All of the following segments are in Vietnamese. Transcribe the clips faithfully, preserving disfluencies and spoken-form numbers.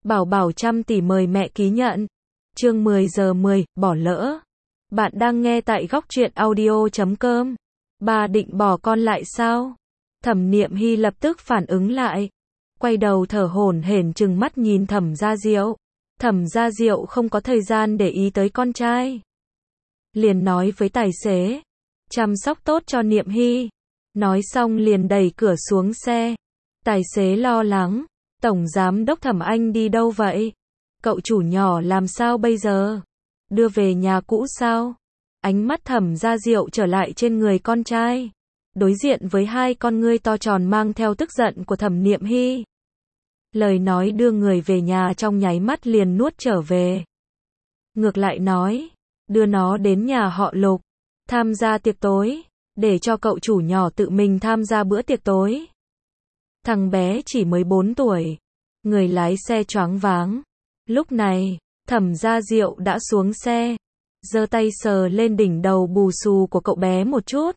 Bảo bảo trăm tỷ mời mẹ ký nhận. Chương mười giờ mười, bỏ lỡ. Bạn đang nghe tại góc truyện audio chấm com. Bà định bỏ con lại sao? Thẩm Niệm Hy lập tức phản ứng lại. Quay đầu thở hổn hển trừng mắt nhìn Thẩm Gia Diệu. Thẩm Gia Diệu không có thời gian để ý tới con trai. Liền nói với tài xế. Chăm sóc tốt cho Niệm Hy. Nói xong liền đẩy cửa xuống xe. Tài xế lo lắng. Tổng giám đốc Thẩm Anh đi đâu vậy? Cậu chủ nhỏ làm sao bây giờ? Đưa về nhà cũ sao? Ánh mắt Thẩm Gia Diệu trở lại trên người con trai. Đối diện với hai con ngươi to tròn mang theo tức giận của Thẩm Niệm Hy. Lời nói đưa người về nhà trong nháy mắt liền nuốt trở về. Ngược lại nói, đưa nó đến nhà họ Lục, tham gia tiệc tối, để cho cậu chủ nhỏ tự mình tham gia bữa tiệc tối. Thằng bé chỉ mới bốn tuổi, người lái xe choáng váng. Lúc này, Thẩm Gia Diệu đã xuống xe, giơ tay sờ lên đỉnh đầu bù xù của cậu bé một chút.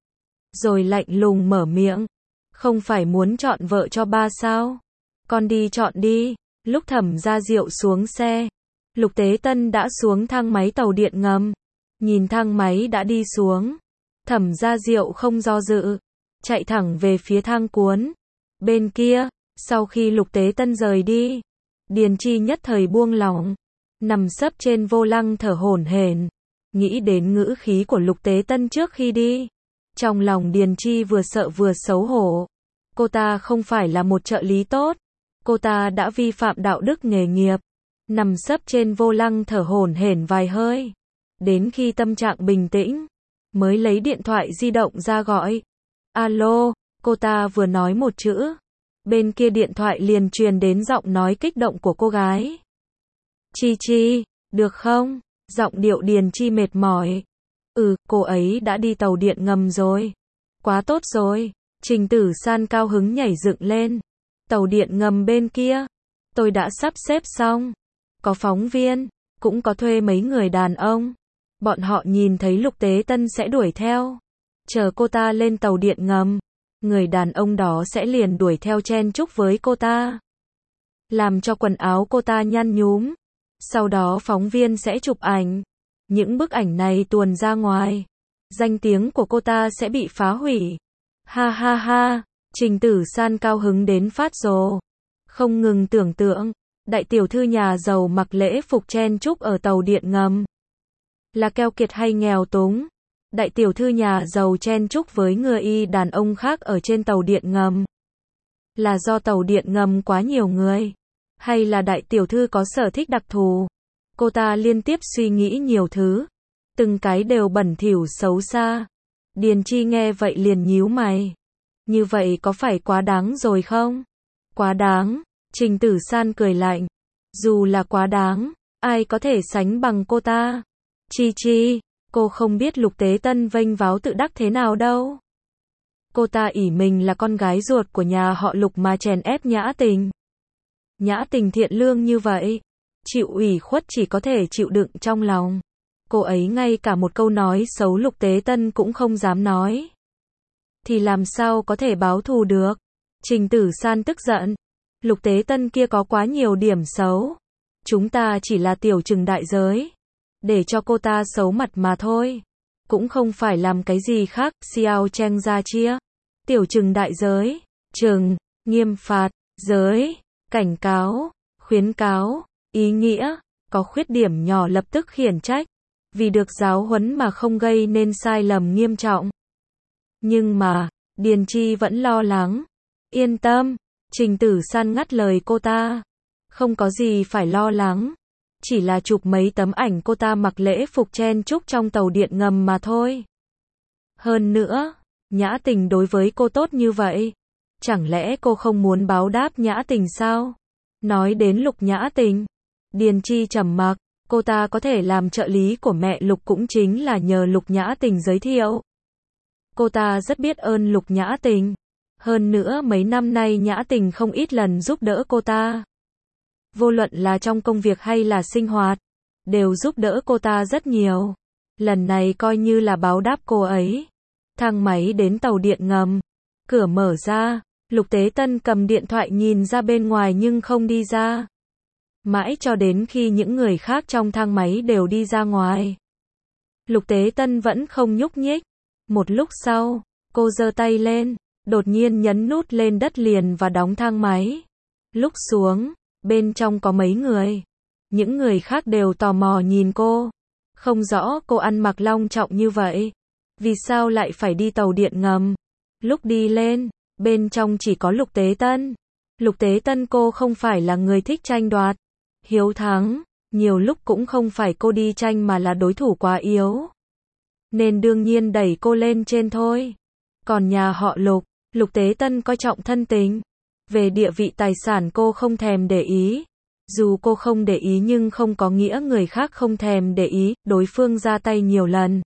Rồi lạnh lùng mở miệng, không phải muốn chọn vợ cho ba sao? Con đi chọn đi. Lúc Thẩm Gia Diệu xuống xe, Lục Tế Tân đã xuống thang máy tàu điện ngầm. Nhìn thang máy đã đi xuống, Thẩm Gia Diệu không do dự, chạy thẳng về phía thang cuốn. Bên kia, sau khi Lục Tế Tân rời đi, Điền Chi nhất thời buông lỏng, nằm sấp trên vô lăng thở hổn hển, nghĩ đến ngữ khí của Lục Tế Tân trước khi đi. Trong lòng Điền Chi vừa sợ vừa xấu hổ. Cô ta không phải là một trợ lý tốt, cô ta đã vi phạm đạo đức nghề nghiệp. Nằm sấp trên vô lăng thở hổn hển vài hơi, đến khi tâm trạng bình tĩnh, mới lấy điện thoại di động ra gọi. Alo, cô ta vừa nói một chữ, bên kia điện thoại liền truyền đến giọng nói kích động của cô gái. Chi Chi, được không? Giọng điệu Điền Chi mệt mỏi. Ừ, cô ấy đã đi tàu điện ngầm rồi. Quá tốt rồi. Trình Tử San cao hứng nhảy dựng lên. Tàu điện ngầm bên kia, tôi đã sắp xếp xong. Có phóng viên, cũng có thuê mấy người đàn ông. Bọn họ nhìn thấy Lục Tế Tân sẽ đuổi theo. Chờ cô ta lên tàu điện ngầm, người đàn ông đó sẽ liền đuổi theo chen chúc với cô ta, làm cho quần áo cô ta nhăn nhúm. Sau đó phóng viên sẽ chụp ảnh. Những bức ảnh này tuồn ra ngoài, danh tiếng của cô ta sẽ bị phá hủy. Ha ha ha, Trình Tử San cao hứng đến phát rồ. Không ngừng tưởng tượng, đại tiểu thư nhà giàu mặc lễ phục chen chúc ở tàu điện ngầm. Là keo kiệt hay nghèo túng? Đại tiểu thư nhà giàu chen chúc với người y đàn ông khác ở trên tàu điện ngầm. Là do tàu điện ngầm quá nhiều người? Hay là đại tiểu thư có sở thích đặc thù? Cô ta liên tiếp suy nghĩ nhiều thứ. Từng cái đều bẩn thỉu xấu xa. Điền Chi nghe vậy liền nhíu mày. Như vậy có phải quá đáng rồi không? Quá đáng. Trình Tử San cười lạnh. Dù là quá đáng, ai có thể sánh bằng cô ta? Chi Chi, cô không biết Lục Tế Tân vênh váo tự đắc thế nào đâu. Cô ta ỷ mình là con gái ruột của nhà họ Lục mà chèn ép Nhã Tình. Nhã Tình thiện lương như vậy, chịu ủy khuất chỉ có thể chịu đựng trong lòng. Cô ấy ngay cả một câu nói xấu Lục Tế Tân cũng không dám nói. Thì làm sao có thể báo thù được? Trình Tử San tức giận. Lục Tế Tân kia có quá nhiều điểm xấu. Chúng ta chỉ là tiểu trừng đại giới, để cho cô ta xấu mặt mà thôi. Cũng không phải làm cái gì khác. Xiao Cheng ra chia. Tiểu trừng đại giới. Trừng, nghiêm phạt, giới, cảnh cáo, khuyến cáo, ý nghĩa. Có khuyết điểm nhỏ lập tức khiển trách. Vì được giáo huấn mà không gây nên sai lầm nghiêm trọng. Nhưng mà, Điền Chi vẫn lo lắng. Yên tâm. Trình Tử San ngắt lời cô ta. Không có gì phải lo lắng. Chỉ là chụp mấy tấm ảnh cô ta mặc lễ phục chen chúc trong tàu điện ngầm mà thôi. Hơn nữa, Nhã Tình đối với cô tốt như vậy. Chẳng lẽ cô không muốn báo đáp Nhã Tình sao? Nói đến Lục Nhã Tình, Điền Chi trầm mặc. Cô ta có thể làm trợ lý của mẹ Lục cũng chính là nhờ Lục Nhã Tình giới thiệu. Cô ta rất biết ơn Lục Nhã Tình. Hơn nữa mấy năm nay Nhã Tình không ít lần giúp đỡ cô ta. Vô luận là trong công việc hay là sinh hoạt, đều giúp đỡ cô ta rất nhiều. Lần này coi như là báo đáp cô ấy. Thang máy đến tàu điện ngầm. Cửa mở ra, Lục Tế Tân cầm điện thoại nhìn ra bên ngoài nhưng không đi ra. Mãi cho đến khi những người khác trong thang máy đều đi ra ngoài. Lục Tế Tân vẫn không nhúc nhích. Một lúc sau, cô giơ tay lên, đột nhiên nhấn nút lên đất liền và đóng thang máy. Lúc xuống, bên trong có mấy người. Những người khác đều tò mò nhìn cô. Không rõ cô ăn mặc long trọng như vậy. Vì sao lại phải đi tàu điện ngầm? Lúc đi lên, bên trong chỉ có Lục Tế Tân. Lục Tế Tân cô không phải là người thích tranh đoạt, hiếu thắng, nhiều lúc cũng không phải cô đi tranh mà là đối thủ quá yếu. Nên đương nhiên đẩy cô lên trên thôi. Còn nhà họ Lục, Lục Tế Tân coi trọng thân tình. Về địa vị tài sản cô không thèm để ý. Dù cô không để ý nhưng không có nghĩa người khác không thèm để ý, đối phương ra tay nhiều lần.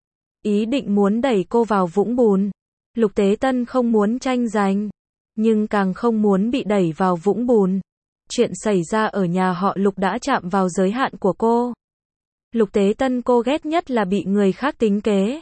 Ý định muốn đẩy cô vào vũng bùn. Lục Tế Tân không muốn tranh giành, nhưng càng không muốn bị đẩy vào vũng bùn. Chuyện xảy ra ở nhà họ Lục đã chạm vào giới hạn của cô. Lục Tế Tân cô ghét nhất là bị người khác tính kế.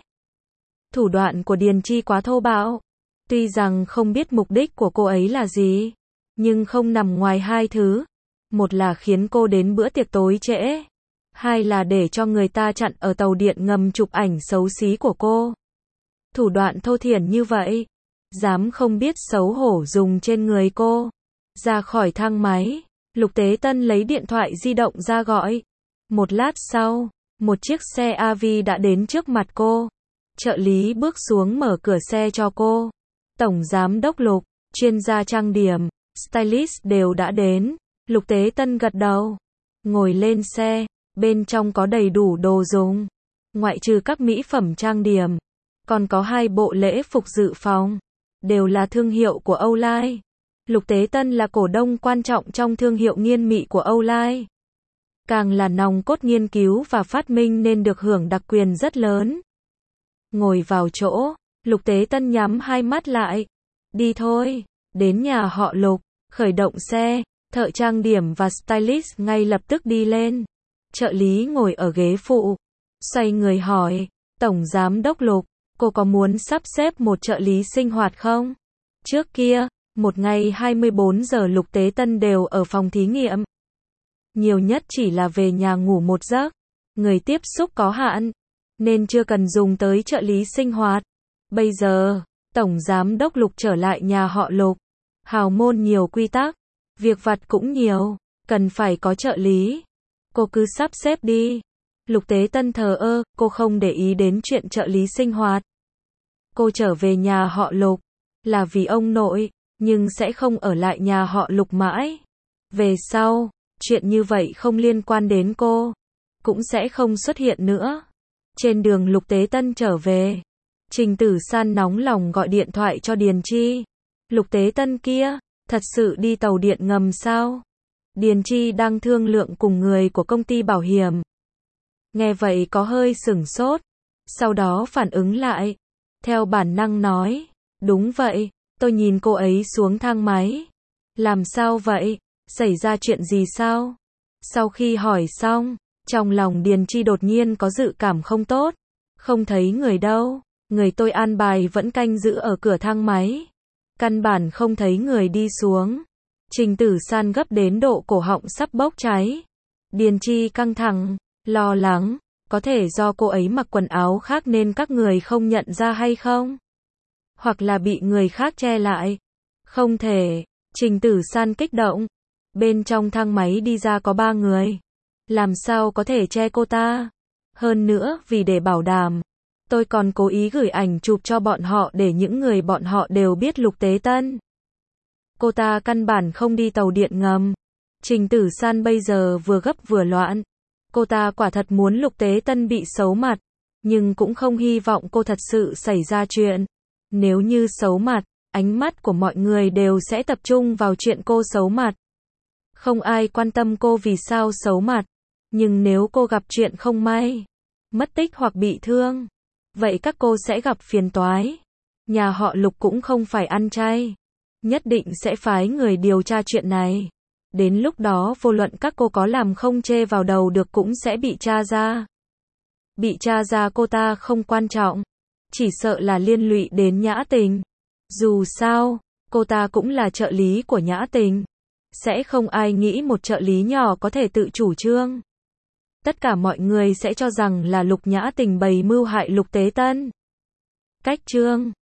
Thủ đoạn của Điền Chi quá thô bạo. Tuy rằng không biết mục đích của cô ấy là gì, nhưng không nằm ngoài hai thứ. Một là khiến cô đến bữa tiệc tối trễ. Hai là để cho người ta chặn ở tàu điện ngầm chụp ảnh xấu xí của cô. Thủ đoạn thô thiển như vậy, dám không biết xấu hổ dùng trên người cô. Ra khỏi thang máy, Lục Tế Tân lấy điện thoại di động ra gọi. Một lát sau, một chiếc xe a vê đã đến trước mặt cô. Trợ lý bước xuống mở cửa xe cho cô. Tổng giám đốc Lục, chuyên gia trang điểm, stylist đều đã đến. Lục Tế Tân gật đầu, ngồi lên xe, bên trong có đầy đủ đồ dùng. Ngoại trừ các mỹ phẩm trang điểm, còn có hai bộ lễ phục dự phòng, đều là thương hiệu của Âu Lai. Lục Tế Tân là cổ đông quan trọng trong thương hiệu nghiên mị của Âu Lai. Càng là nòng cốt nghiên cứu và phát minh nên được hưởng đặc quyền rất lớn. Ngồi vào chỗ, Lục Tế Tân nhắm hai mắt lại. Đi thôi, đến nhà họ Lục, khởi động xe, thợ trang điểm và stylist ngay lập tức đi lên. Trợ lý ngồi ở ghế phụ, xoay người hỏi, Tổng giám đốc Lục, cô có muốn sắp xếp một trợ lý sinh hoạt không? Trước kia, một ngày hai mươi bốn giờ Lục Tế Tân đều ở phòng thí nghiệm. Nhiều nhất chỉ là về nhà ngủ một giấc. Người tiếp xúc có hạn, nên chưa cần dùng tới trợ lý sinh hoạt. Bây giờ, Tổng giám đốc Lục trở lại nhà họ Lục. Hào môn nhiều quy tắc, việc vặt cũng nhiều, cần phải có trợ lý. Cô cứ sắp xếp đi. Lục Tế Tân thờ ơ, cô không để ý đến chuyện trợ lý sinh hoạt. Cô trở về nhà họ Lục, là vì ông nội, nhưng sẽ không ở lại nhà họ Lục mãi. Về sau, chuyện như vậy không liên quan đến cô, cũng sẽ không xuất hiện nữa. Trên đường Lục Tế Tân trở về, Trình Tử San nóng lòng gọi điện thoại cho Điền Chi. Lục Tế Tân kia, thật sự đi tàu điện ngầm sao? Điền Chi đang thương lượng cùng người của công ty bảo hiểm. Nghe vậy có hơi sửng sốt, sau đó phản ứng lại. Theo bản năng nói, đúng vậy, tôi nhìn cô ấy xuống thang máy. Làm sao vậy? Xảy ra chuyện gì sao? Sau khi hỏi xong, trong lòng Điền Chi đột nhiên có dự cảm không tốt. Không thấy người đâu, người tôi an bài vẫn canh giữ ở cửa thang máy. Căn bản không thấy người đi xuống. Trình Tử San gấp đến độ cổ họng sắp bốc cháy. Điền Chi căng thẳng, lo lắng, có thể do cô ấy mặc quần áo khác nên các người không nhận ra hay không? Hoặc là bị người khác che lại? Không thể. Trình Tử San kích động. Bên trong thang máy đi ra có ba người. Làm sao có thể che cô ta? Hơn nữa, vì để bảo đảm, tôi còn cố ý gửi ảnh chụp cho bọn họ để những người bọn họ đều biết Lục Tế Tân. Cô ta căn bản không đi tàu điện ngầm. Trình Tử San bây giờ vừa gấp vừa loạn. Cô ta quả thật muốn Lục Tế Tân bị xấu mặt, nhưng cũng không hy vọng cô thật sự xảy ra chuyện. Nếu như xấu mặt, ánh mắt của mọi người đều sẽ tập trung vào chuyện cô xấu mặt. Không ai quan tâm cô vì sao xấu mặt. Nhưng nếu cô gặp chuyện không may, mất tích hoặc bị thương, vậy các cô sẽ gặp phiền toái. Nhà họ Lục cũng không phải ăn chay, nhất định sẽ phái người điều tra chuyện này. Đến lúc đó vô luận các cô có làm không chê vào đầu được cũng sẽ bị tra ra. Bị tra ra cô ta không quan trọng, chỉ sợ là liên lụy đến Nhã Tình. Dù sao, cô ta cũng là trợ lý của Nhã Tình. Sẽ không ai nghĩ một trợ lý nhỏ có thể tự chủ trương. Tất cả mọi người sẽ cho rằng là Lục Nhã Tình bày mưu hại Lục Tế Tân. Cách chương